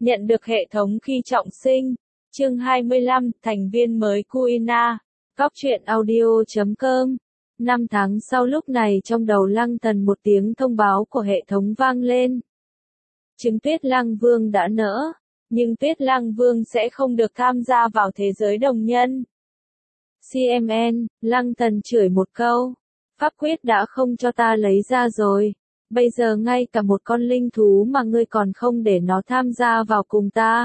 Nhận được hệ thống khi trọng sinh. Chương 25, thành viên mới Kuina. Cóc truyện audio.com. 5 tháng sau lúc này trong đầu Lăng Tần một tiếng thông báo của hệ thống vang lên. Trứng Tuyết Lăng Vương đã nở, nhưng Tuyết Lăng Vương sẽ không được tham gia vào thế giới đồng nhân. CMN, Lăng Tần chửi một câu. Pháp quyết đã không cho ta lấy ra rồi. Bây giờ ngay cả một con linh thú mà ngươi còn không để nó tham gia vào cùng ta.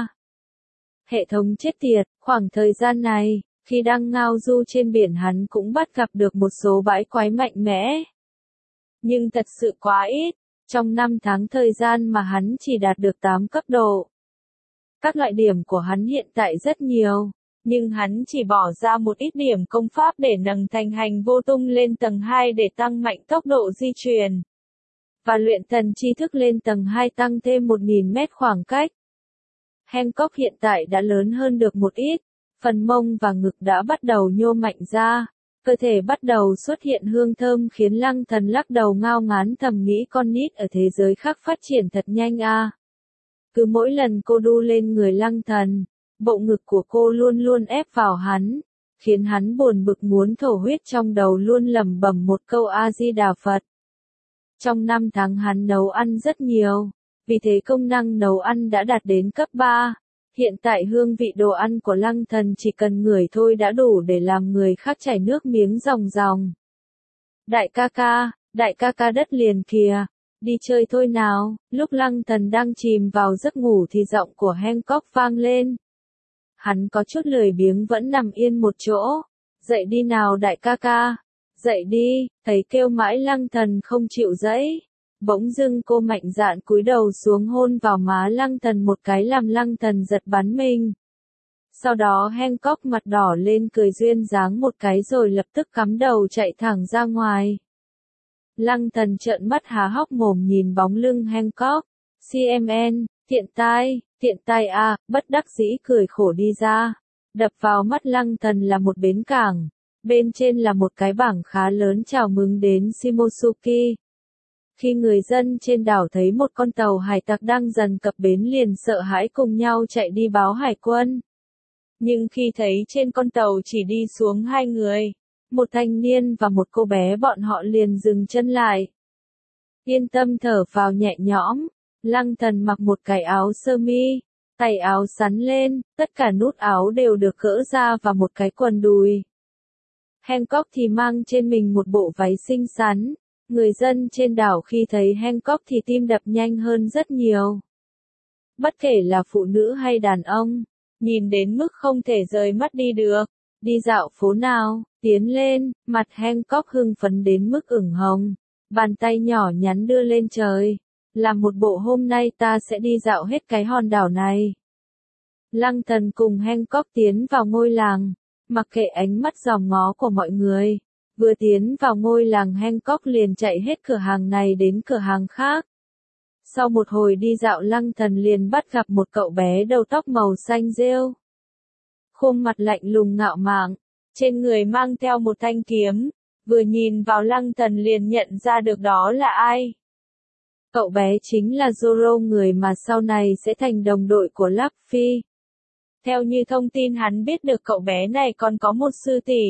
Hệ thống chết tiệt, khoảng thời gian này, khi đang ngao du trên biển hắn cũng bắt gặp được một số bãi quái mạnh mẽ. Nhưng thật sự quá ít, trong 5 tháng thời gian mà hắn chỉ đạt được 8 cấp độ. Các loại điểm của hắn hiện tại rất nhiều, nhưng hắn chỉ bỏ ra một ít điểm công pháp để nâng thành hành vô tung lên tầng 2 để tăng mạnh tốc độ di chuyển. Và luyện thần tri thức lên tầng 2 tăng thêm 1000 mét khoảng cách. Hancock hiện tại đã lớn hơn được một ít, phần mông và ngực đã bắt đầu nhô mạnh ra, cơ thể bắt đầu xuất hiện hương thơm khiến Lăng Thần lắc đầu ngao ngán thầm nghĩ con nít ở thế giới khác phát triển thật nhanh a. Cứ mỗi lần cô đu lên người Lăng Thần, bộ ngực của cô luôn luôn ép vào hắn, khiến hắn buồn bực muốn thổ huyết trong đầu luôn lẩm bẩm một câu A-di-đà Phật. Trong 5 tháng hắn nấu ăn rất nhiều, vì thế công năng nấu ăn đã đạt đến cấp 3. Hiện tại hương vị đồ ăn của Lăng Thần chỉ cần ngửi thôi đã đủ để làm người khác chảy nước miếng ròng ròng. Đại ca ca đất liền kìa, đi chơi thôi nào. Lúc Lăng Thần đang chìm vào giấc ngủ thì giọng của Hancock vang lên. Hắn có chút lười biếng vẫn nằm yên một chỗ. Dậy đi nào đại ca. Dậy đi, thấy kêu mãi Lăng Thần không chịu dậy. Bỗng dưng cô mạnh dạn cúi đầu xuống hôn vào má Lăng Thần một cái làm Lăng Thần giật bắn mình. Sau đó Hancock mặt đỏ lên cười duyên dáng một cái rồi lập tức cắm đầu chạy thẳng ra ngoài. Lăng Thần trợn mắt há hốc mồm nhìn bóng lưng Hancock. CMN, tiện tai à, bất đắc dĩ cười khổ đi ra. Đập vào mắt Lăng Thần là một bến cảng. Bên trên là một cái bảng khá lớn chào mừng đến Shimosuki. Khi người dân trên đảo thấy một con tàu hải tặc đang dần cập bến liền sợ hãi cùng nhau chạy đi báo hải quân. Nhưng khi thấy trên con tàu chỉ đi xuống 2 người, một thanh niên và một cô bé bọn họ liền dừng chân lại. Yên tâm thở phào nhẹ nhõm, Lăng Thần mặc một cái áo sơ mi, tay áo xắn lên, tất cả nút áo đều được gỡ ra và một cái quần đùi. Hancock thì mang trên mình một bộ váy xinh xắn. Người dân trên đảo khi thấy Hancock thì tim đập nhanh hơn rất nhiều. Bất kể là phụ nữ hay đàn ông, nhìn đến mức không thể rời mắt đi được. Đi dạo phố nào, tiến lên, mặt Hancock hưng phấn đến mức ửng hồng. Bàn tay nhỏ nhắn đưa lên trời. Làm một bộ hôm nay ta sẽ đi dạo hết cái hòn đảo này. Lăng Thần cùng Hancock tiến vào ngôi làng. Mặc kệ ánh mắt dòm ngó của mọi người. Vừa tiến vào ngôi làng Hancock liền chạy hết cửa hàng này đến cửa hàng khác. Sau một hồi đi dạo Lăng Thần liền bắt gặp một cậu bé đầu tóc màu xanh rêu. Khuôn mặt lạnh lùng ngạo mạn, trên người mang theo một thanh kiếm, vừa nhìn vào Lăng Thần liền nhận ra được đó là ai. Cậu bé chính là Zoro, người mà sau này sẽ thành đồng đội của Luffy. Theo như thông tin hắn biết được cậu bé này còn có một sư tỷ.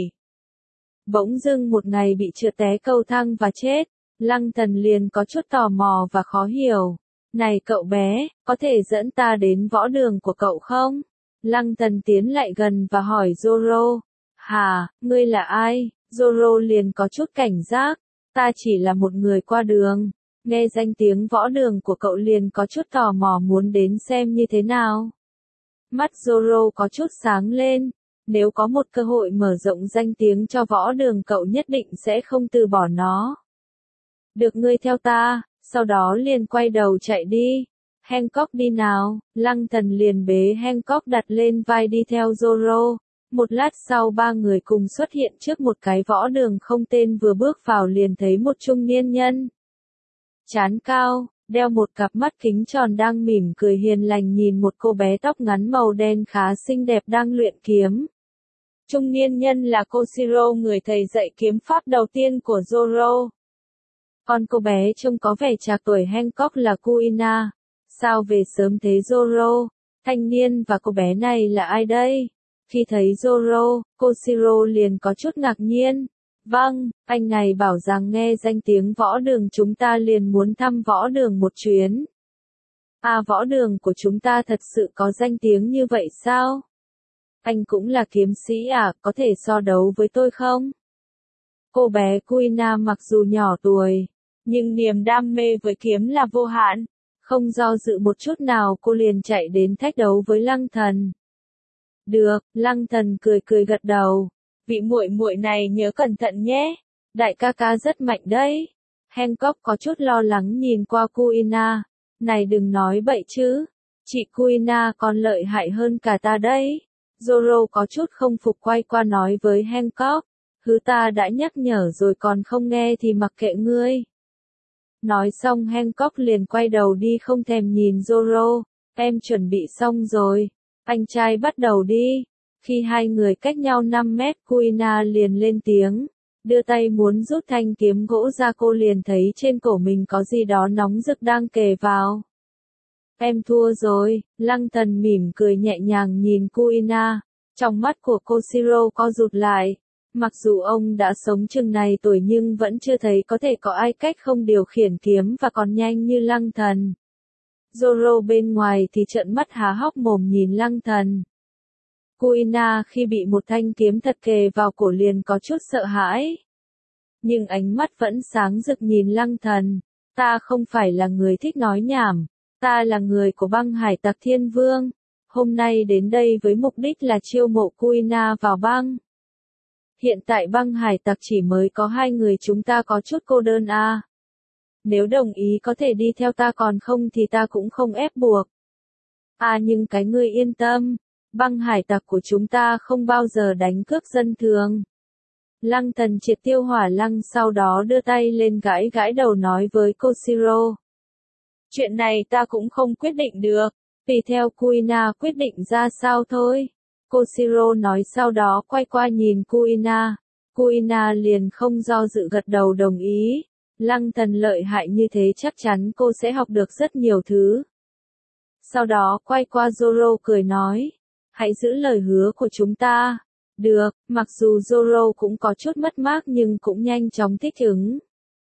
Bỗng dưng một ngày bị trượt té cầu thang và chết, Lăng Thần liền có chút tò mò và khó hiểu. Này cậu bé, có thể dẫn ta đến võ đường của cậu không? Lăng Thần tiến lại gần và hỏi Zoro. Hả, ngươi là ai? Zoro liền có chút cảnh giác. Ta chỉ là một người qua đường. Nghe danh tiếng võ đường của cậu liền có chút tò mò muốn đến xem như thế nào. Mắt Zoro có chút sáng lên. Nếu có một cơ hội mở rộng danh tiếng cho võ đường cậu nhất định sẽ không từ bỏ nó. Được ngươi theo ta, sau đó liền quay đầu chạy đi. Hancock đi nào, Lăng Thần liền bế Hancock đặt lên vai đi theo Zoro. Một lát sau 3 người cùng xuất hiện trước một cái võ đường không tên vừa bước vào liền thấy một trung niên nhân. Trán cao, đeo một cặp mắt kính tròn đang mỉm cười hiền lành nhìn một cô bé tóc ngắn màu đen khá xinh đẹp đang luyện kiếm. Trung niên nhân là Koshiro, người thầy dạy kiếm pháp đầu tiên của Zoro. Còn cô bé trông có vẻ trạc tuổi Hancock là Kuina. Sao về sớm thế Zoro? Thanh niên và cô bé này là ai đây? Khi thấy Zoro, Koshiro liền có chút ngạc nhiên. Vâng, anh này bảo rằng nghe danh tiếng võ đường chúng ta liền muốn thăm võ đường một chuyến. À, võ đường của chúng ta thật sự có danh tiếng như vậy sao? Anh cũng là kiếm sĩ à, có thể so đấu với tôi không? Cô bé Kuina mặc dù nhỏ tuổi, nhưng niềm đam mê với kiếm là vô hạn. Không do dự một chút nào cô liền chạy đến thách đấu với Lăng Thần. Được, Lăng Thần cười cười gật đầu. Vị muội muội này nhớ cẩn thận nhé. Đại ca ca rất mạnh đấy. Hancock có chút lo lắng nhìn qua Kuina. Này đừng nói bậy chứ. Chị Kuina còn lợi hại hơn cả ta đấy. Zoro có chút không phục quay qua nói với Hancock. Hứ, ta đã nhắc nhở rồi còn không nghe thì mặc kệ ngươi. Nói xong Hancock liền quay đầu đi không thèm nhìn Zoro. Em chuẩn bị xong rồi. Anh trai bắt đầu đi. Khi hai người cách nhau 5 mét, Kuina liền lên tiếng. Đưa tay muốn rút thanh kiếm gỗ ra, cô liền thấy trên cổ mình có gì đó nóng rực đang kề vào. Em thua rồi, Lăng Thần mỉm cười nhẹ nhàng nhìn Kuina. Trong mắt của Koshiro co rụt lại. Mặc dù ông đã sống chừng này tuổi nhưng vẫn chưa thấy có thể có ai cách không điều khiển kiếm và còn nhanh như Lăng Thần. Zoro bên ngoài thì trợn mắt há hốc mồm nhìn Lăng Thần. Kuina khi bị một thanh kiếm thật kề vào cổ liền có chút sợ hãi. Nhưng ánh mắt vẫn sáng rực nhìn Lăng Thần. Ta không phải là người thích nói nhảm. Ta là người của băng hải tặc Thiên Vương. Hôm nay đến đây với mục đích là chiêu mộ Kuina vào băng. Hiện tại băng hải tặc chỉ mới có 2 người, chúng ta có chút cô đơn à. Nếu đồng ý có thể đi theo ta, còn không thì ta cũng không ép buộc. À, nhưng cái ngươi yên tâm. Băng hải tặc của chúng ta không bao giờ đánh cướp dân thường. Lăng Thần triệt tiêu hỏa lăng, sau đó đưa tay lên gãi gãi đầu nói với Koshiro. Chuyện này ta cũng không quyết định được, tùy theo Kuina quyết định ra sao thôi. Koshiro nói, sau đó quay qua nhìn Kuina. Kuina liền không do dự gật đầu đồng ý. Lăng Thần lợi hại như thế chắc chắn cô sẽ học được rất nhiều thứ. Sau đó quay qua Zoro cười nói. Hãy giữ lời hứa của chúng ta. Được, mặc dù Zoro cũng có chút mất mát nhưng cũng nhanh chóng thích ứng.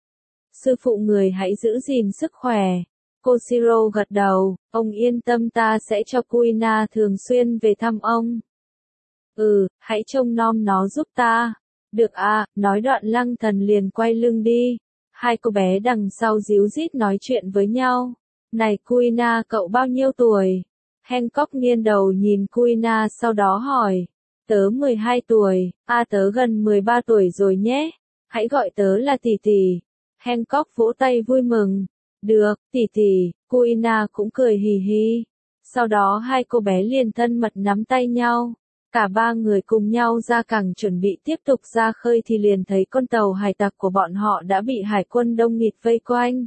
Sư phụ người hãy giữ gìn sức khỏe. Koshiro gật đầu, ông yên tâm, ta sẽ cho Kuina thường xuyên về thăm ông. Hãy trông nom nó giúp ta. Được à, nói đoạn Lăng Thần liền quay lưng đi. Hai cô bé đằng sau díu dít nói chuyện với nhau. Này Kuina, cậu bao nhiêu tuổi? Hancock nghiêng đầu nhìn Kuina sau đó hỏi. Tớ 12 tuổi, tớ gần 13 tuổi rồi nhé. Hãy gọi tớ là tỷ tỷ. Hancock vỗ tay vui mừng. Được, tỷ tỷ, Kuina cũng cười hì hì. Sau đó hai cô bé liền thân mật nắm tay nhau. Cả ba người cùng nhau ra cảng chuẩn bị tiếp tục ra khơi thì liền thấy con tàu hải tặc của bọn họ đã bị hải quân đông nghịt vây quanh.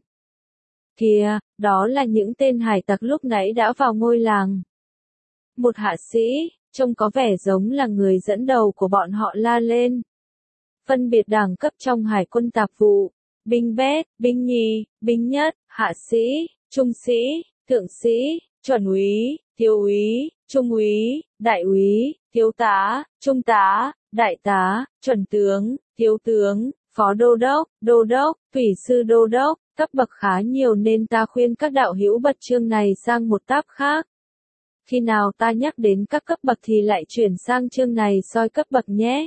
Kìa, đó là những tên hải tặc lúc nãy đã vào ngôi làng. Một hạ sĩ, trông có vẻ giống là người dẫn đầu của bọn họ la lên. Phân biệt đẳng cấp trong hải quân tạp vụ. Binh bét, binh nhì, binh nhất, hạ sĩ, trung sĩ, thượng sĩ, chuẩn úy, thiếu úy, trung úy, đại úy, thiếu tá, trung tá, đại tá, chuẩn tướng, thiếu tướng, phó đô đốc, thủy sư đô đốc, cấp bậc khá nhiều nên ta khuyên các đạo hữu bật chương này sang một tab khác. Khi nào ta nhắc đến các cấp bậc thì lại chuyển sang chương này soi cấp bậc nhé.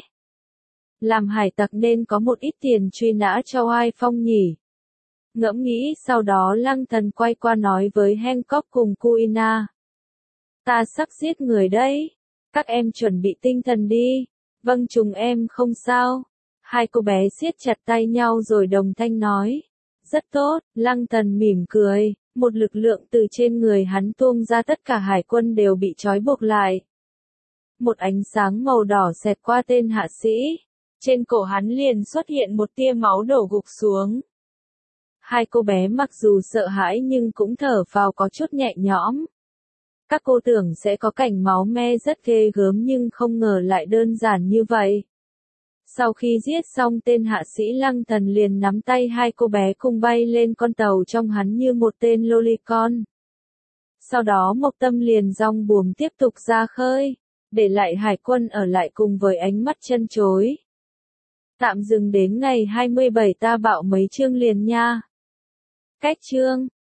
Làm hải tặc nên có một ít tiền truy nã cho ai Phong nhỉ? Ngẫm nghĩ sau đó Lăng Thần quay qua nói với Hancock cùng Kuina. Ta sắp giết người đấy. Các em chuẩn bị tinh thần đi. Vâng, chúng em không sao. Hai cô bé siết chặt tay nhau rồi đồng thanh nói. Rất tốt, Lăng Thần mỉm cười. Một lực lượng từ trên người hắn tuôn ra, tất cả hải quân đều bị trói buộc lại. Một ánh sáng màu đỏ xẹt qua tên hạ sĩ. Trên cổ hắn liền xuất hiện một tia máu đổ gục xuống. Hai cô bé mặc dù sợ hãi nhưng cũng thở phào có chút nhẹ nhõm. Các cô tưởng sẽ có cảnh máu me rất ghê gớm nhưng không ngờ lại đơn giản như vậy. Sau khi giết xong tên hạ sĩ, Lăng Thần liền nắm tay hai cô bé cùng bay lên con tàu trong hắn như một tên lolicon. Sau đó Mộc Tâm liền dong buồm tiếp tục ra khơi, để lại hải quân ở lại cùng với ánh mắt chân chối. Tạm dừng đến ngày 27 ta bạo mấy chương liền nha. Cách chương